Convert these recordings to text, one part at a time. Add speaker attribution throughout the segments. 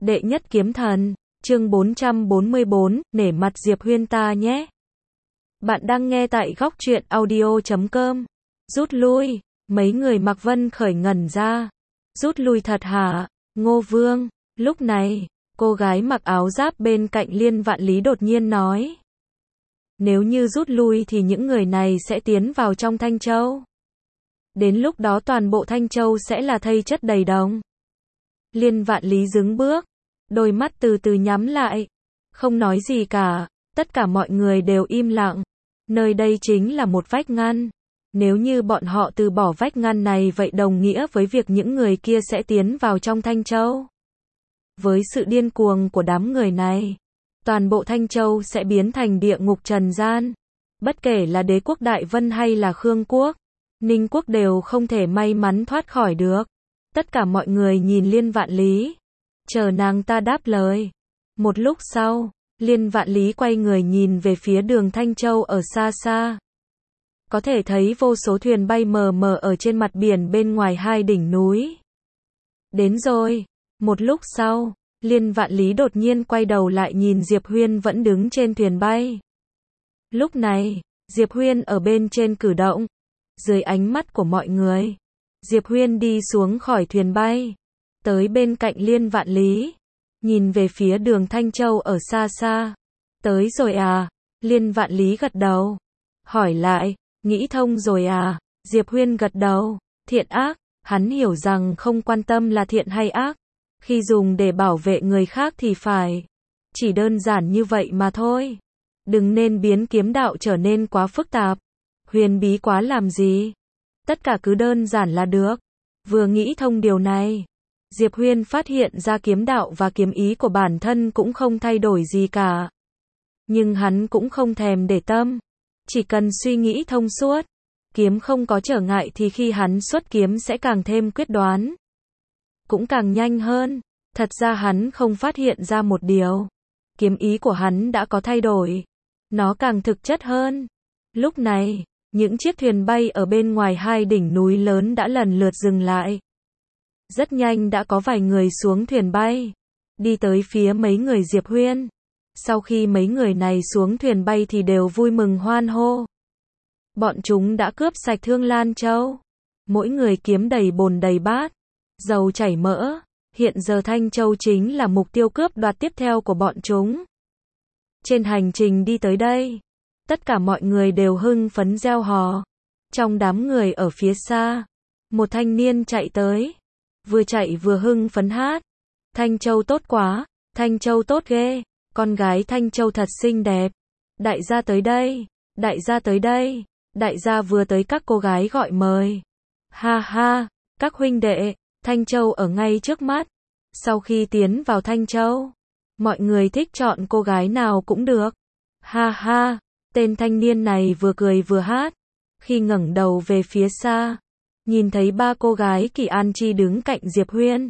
Speaker 1: Đệ nhất kiếm thần, chương 444, nể mặt Diệp Huyên ta nhé. Bạn đang nghe tại góc truyện audio.com. Rút lui, mấy người Mạc Vân Khởi ngẩn ra. Rút lui thật hả, Ngô Vương? Lúc này, cô gái mặc áo giáp bên cạnh Liên Vạn Lý đột nhiên nói. Nếu như rút lui thì những người này sẽ tiến vào trong Thanh Châu. Đến lúc đó toàn bộ Thanh Châu sẽ là thây chất đầy đồng. Liên Vạn Lý dừng bước, đôi mắt từ từ nhắm lại, không nói gì cả, tất cả mọi người đều im lặng. Nơi đây chính là một vách ngăn. Nếu như bọn họ từ bỏ vách ngăn này vậy đồng nghĩa với việc những người kia sẽ tiến vào trong Thanh Châu. Với sự điên cuồng của đám người này, toàn bộ Thanh Châu sẽ biến thành địa ngục trần gian. Bất kể là Đế quốc Đại Vân hay là Khương quốc, Ninh quốc đều không thể may mắn thoát khỏi được. Tất cả mọi người nhìn Liên Vạn Lý, chờ nàng ta đáp lời. Một lúc sau, Liên Vạn Lý quay người nhìn về phía đường Thanh Châu ở xa xa. Có thể thấy vô số thuyền bay mờ mờ ở trên mặt biển bên ngoài hai đỉnh núi. Đến rồi. Một lúc sau, Liên Vạn Lý đột nhiên quay đầu lại nhìn Diệp Huyên vẫn đứng trên thuyền bay. Lúc này, Diệp Huyên ở bên trên cử động. Dưới ánh mắt của mọi người, Diệp Huyên đi xuống khỏi thuyền bay, tới bên cạnh Liên Vạn Lý, nhìn về phía đường Thanh Châu ở xa xa. Tới rồi à? Liên Vạn Lý gật đầu, hỏi lại, nghĩ thông rồi à? Diệp Huyên gật đầu, thiện ác, hắn hiểu rằng không quan tâm là thiện hay ác, khi dùng để bảo vệ người khác thì phải. Chỉ đơn giản như vậy mà thôi. Đừng nên biến kiếm đạo trở nên quá phức tạp, huyền bí quá làm gì. Tất cả cứ đơn giản là được. Vừa nghĩ thông điều này, Diệp Huyên phát hiện ra kiếm đạo và kiếm ý của bản thân cũng không thay đổi gì cả. Nhưng hắn cũng không thèm để tâm. Chỉ cần suy nghĩ thông suốt, kiếm không có trở ngại thì khi hắn xuất kiếm sẽ càng thêm quyết đoán, cũng càng nhanh hơn. Thật ra hắn không phát hiện ra một điều. Kiếm ý của hắn đã có thay đổi. Nó càng thực chất hơn. Lúc này, những chiếc thuyền bay ở bên ngoài hai đỉnh núi lớn đã lần lượt dừng lại. Rất nhanh đã có vài người xuống thuyền bay, đi tới phía mấy người Diệp Huyên. Sau khi mấy người này xuống thuyền bay thì đều vui mừng hoan hô. Bọn chúng đã cướp sạch Thương Lan Châu. Mỗi người kiếm đầy bồn đầy bát, dầu chảy mỡ. Hiện giờ Thanh Châu chính là mục tiêu cướp đoạt tiếp theo của bọn chúng. Trên hành trình đi tới đây, tất cả mọi người đều hưng phấn reo hò. Trong đám người ở phía xa, một thanh niên chạy tới, vừa chạy vừa hưng phấn hát. Thanh Châu tốt quá, Thanh Châu tốt ghê, con gái Thanh Châu thật xinh đẹp. Đại gia tới đây, đại gia tới đây, đại gia vừa tới các cô gái gọi mời. Ha ha, các huynh đệ, Thanh Châu ở ngay trước mắt. Sau khi tiến vào Thanh Châu, mọi người thích chọn cô gái nào cũng được. Ha ha, tên thanh niên này vừa cười vừa hát. Khi ngẩng đầu về phía xa, nhìn thấy ba cô gái Kỳ An Chi đứng cạnh Diệp Huyên.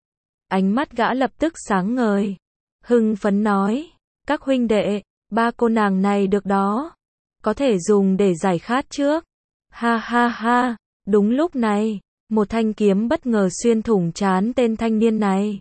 Speaker 1: Ánh mắt gã lập tức sáng ngời, hưng phấn nói, các huynh đệ, ba cô nàng này được đó, có thể dùng để giải khát trước. Ha ha ha, đúng lúc này, một thanh kiếm bất ngờ xuyên thủng trán tên thanh niên này.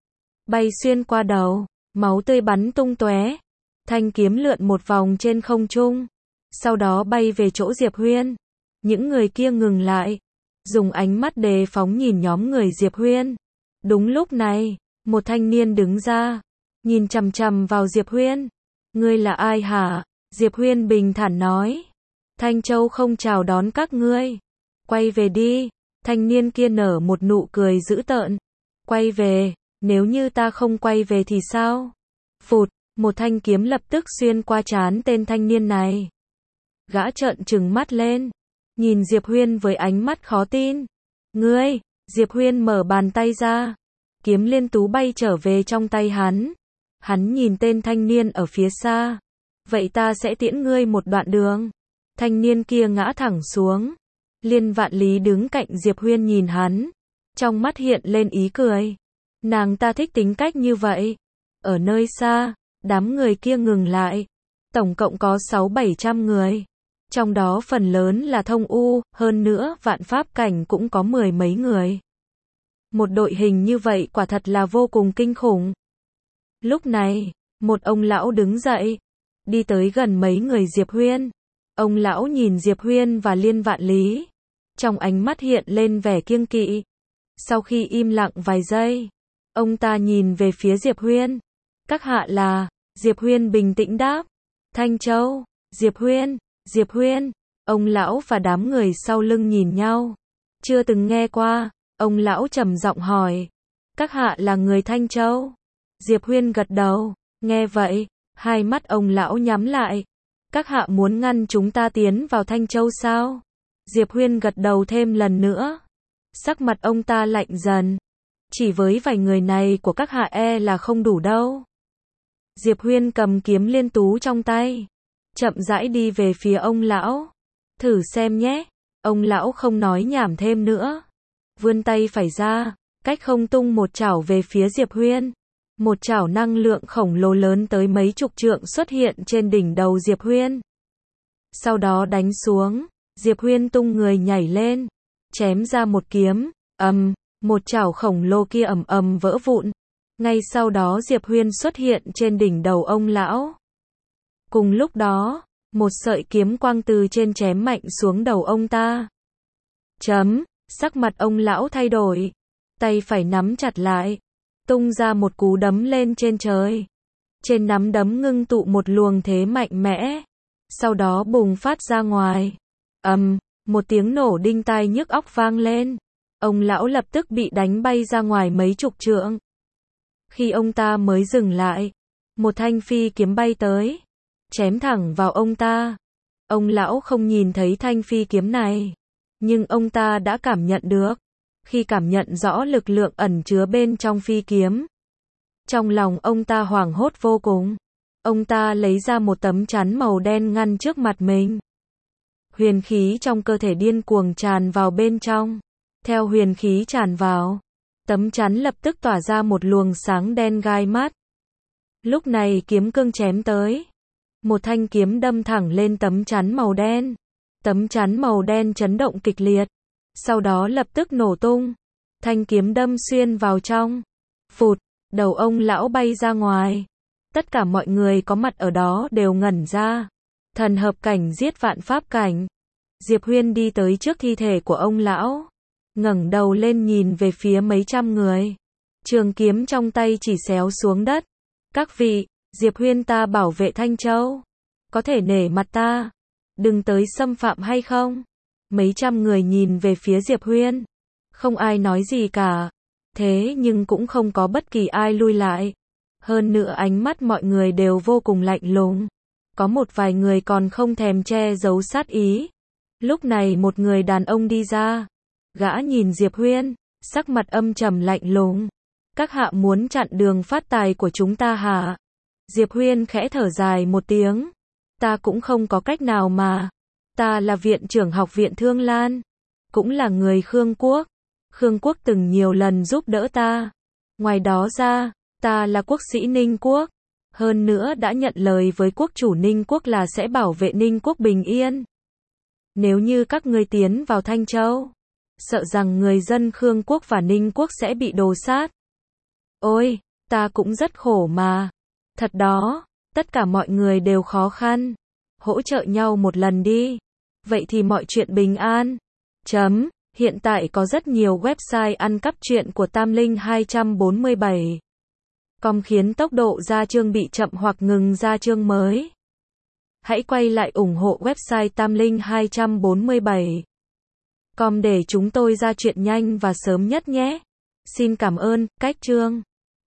Speaker 1: Bay xuyên qua đầu, máu tươi bắn tung tóe. Thanh kiếm lượn một vòng trên không trung, sau đó bay về chỗ Diệp Huyên. Những người kia ngừng lại, dùng ánh mắt đề phóng nhìn nhóm người Diệp Huyên. Đúng lúc này, một thanh niên đứng ra, nhìn chằm chằm vào Diệp Huyên. Ngươi là ai hả? Diệp Huyên bình thản nói. Thanh Châu không chào đón các ngươi. Quay về đi. Thanh niên kia nở một nụ cười dữ tợn. Quay về, nếu như ta không quay về thì sao? Phụt, một thanh kiếm lập tức xuyên qua trán tên thanh niên này. Gã trợn trừng mắt lên, nhìn Diệp Huyên với ánh mắt khó tin. Ngươi, Diệp Huyên mở bàn tay ra, kiếm liên tú bay trở về trong tay hắn. Hắn nhìn tên thanh niên ở phía xa. Vậy ta sẽ tiễn ngươi một đoạn đường. Thanh niên kia ngã thẳng xuống. Liên Vạn Lý đứng cạnh Diệp Huyên nhìn hắn, trong mắt hiện lên ý cười. Nàng ta thích tính cách như vậy. Ở nơi xa, đám người kia ngừng lại. Tổng cộng có 600-700 người. Trong đó phần lớn là thông u, hơn nữa vạn pháp cảnh cũng có 10 mấy người. Một đội hình như vậy quả thật là vô cùng kinh khủng. Lúc này, một ông lão đứng dậy, đi tới gần mấy người Diệp Huyên. Ông lão nhìn Diệp Huyên và Liên Vạn Lý, trong ánh mắt hiện lên vẻ kiêng kỵ. Sau khi im lặng vài giây, ông ta nhìn về phía Diệp Huyên. Các hạ là? Diệp Huyên bình tĩnh đáp. Thanh Châu. Diệp Huyên, Diệp Huyên. Ông lão và đám người sau lưng nhìn nhau. Chưa từng nghe qua, ông lão trầm giọng hỏi. Các hạ là người Thanh Châu? Diệp Huyên gật đầu. Nghe vậy, hai mắt ông lão nhắm lại. Các hạ muốn ngăn chúng ta tiến vào Thanh Châu sao? Diệp Huyên gật đầu thêm lần nữa. Sắc mặt ông ta lạnh dần. Chỉ với vài người này của các hạ là không đủ đâu. Diệp Huyên cầm kiếm liên tú trong tay, chậm rãi đi về phía ông lão. Thử xem nhé. Ông lão không nói nhảm thêm nữa. Vươn tay phải ra, cách không tung một chảo về phía Diệp Huyên. Một chảo năng lượng khổng lồ lớn tới mấy chục trượng xuất hiện trên đỉnh đầu Diệp Huyên. Sau đó đánh xuống, Diệp Huyên tung người nhảy lên, chém ra một kiếm, một chảo khổng lồ kia ầm ầm vỡ vụn. Ngay sau đó Diệp Huyên xuất hiện trên đỉnh đầu ông lão. Cùng lúc đó, một sợi kiếm quang từ trên chém mạnh xuống đầu ông ta. Sắc mặt ông lão thay đổi, tay phải nắm chặt lại, tung ra một cú đấm lên trên trời. Trên nắm đấm ngưng tụ một luồng thế mạnh mẽ, sau đó bùng phát ra ngoài. Một tiếng nổ đinh tai nhức óc vang lên. Ông lão lập tức bị đánh bay ra ngoài mấy chục trượng. Khi ông ta mới dừng lại, một thanh phi kiếm bay tới, chém thẳng vào ông ta. Ông lão không nhìn thấy thanh phi kiếm này, nhưng ông ta đã cảm nhận được. Khi cảm nhận rõ lực lượng ẩn chứa bên trong phi kiếm, trong lòng ông ta hoảng hốt vô cùng. Ông ta lấy ra một tấm chắn màu đen ngăn trước mặt mình. Huyền khí trong cơ thể điên cuồng tràn vào bên trong. Theo huyền khí tràn vào, tấm chắn lập tức tỏa ra một luồng sáng đen gai mắt. Lúc này kiếm cương chém tới. Một thanh kiếm đâm thẳng lên tấm chắn màu đen. Tấm chắn màu đen chấn động kịch liệt, sau đó lập tức nổ tung. Thanh kiếm đâm xuyên vào trong. Phụt, đầu ông lão bay ra ngoài. Tất cả mọi người có mặt ở đó đều ngẩn ra. Thần hợp cảnh giết vạn pháp cảnh. Diệp Huyên đi tới trước thi thể của ông lão, ngẩng đầu lên nhìn về phía mấy trăm người. Trường kiếm trong tay chỉ xéo xuống đất. Các vị, Diệp Huyên ta bảo vệ Thanh Châu, có thể nể mặt ta, đừng tới xâm phạm hay không? Mấy trăm người nhìn về phía Diệp Huyên, không ai nói gì cả. Thế nhưng cũng không có bất kỳ ai lui lại. Hơn nữa ánh mắt mọi người đều vô cùng lạnh lùng. Có một vài người còn không thèm che giấu sát ý. Lúc này một người đàn ông đi ra. Gã nhìn Diệp Huyên, sắc mặt âm trầm lạnh lùng. Các hạ muốn chặn đường phát tài của chúng ta hả? Diệp Huyên khẽ thở dài một tiếng. Ta cũng không có cách nào mà. Ta là viện trưởng học viện Thương Lan, cũng là người Khương Quốc. Khương Quốc từng nhiều lần giúp đỡ ta. Ngoài đó ra, ta là quốc sĩ Ninh Quốc. Hơn nữa đã nhận lời với quốc chủ Ninh Quốc là sẽ bảo vệ Ninh Quốc bình yên. Nếu như các ngươi tiến vào Thanh Châu, sợ rằng người dân Khương Quốc và Ninh Quốc sẽ bị đồ sát. Ôi, ta cũng rất khổ mà. Thật đó, tất cả mọi người đều khó khăn. Hỗ trợ nhau một lần đi. Vậy thì mọi chuyện bình an. Hiện tại có rất nhiều website ăn cắp truyện của Tam Linh 247. Khiến tốc độ ra chương bị chậm hoặc ngừng ra chương mới. Hãy quay lại ủng hộ website Tam Linh 247. Để chúng tôi ra chuyện nhanh và sớm nhất nhé. Xin cảm ơn, cách chương.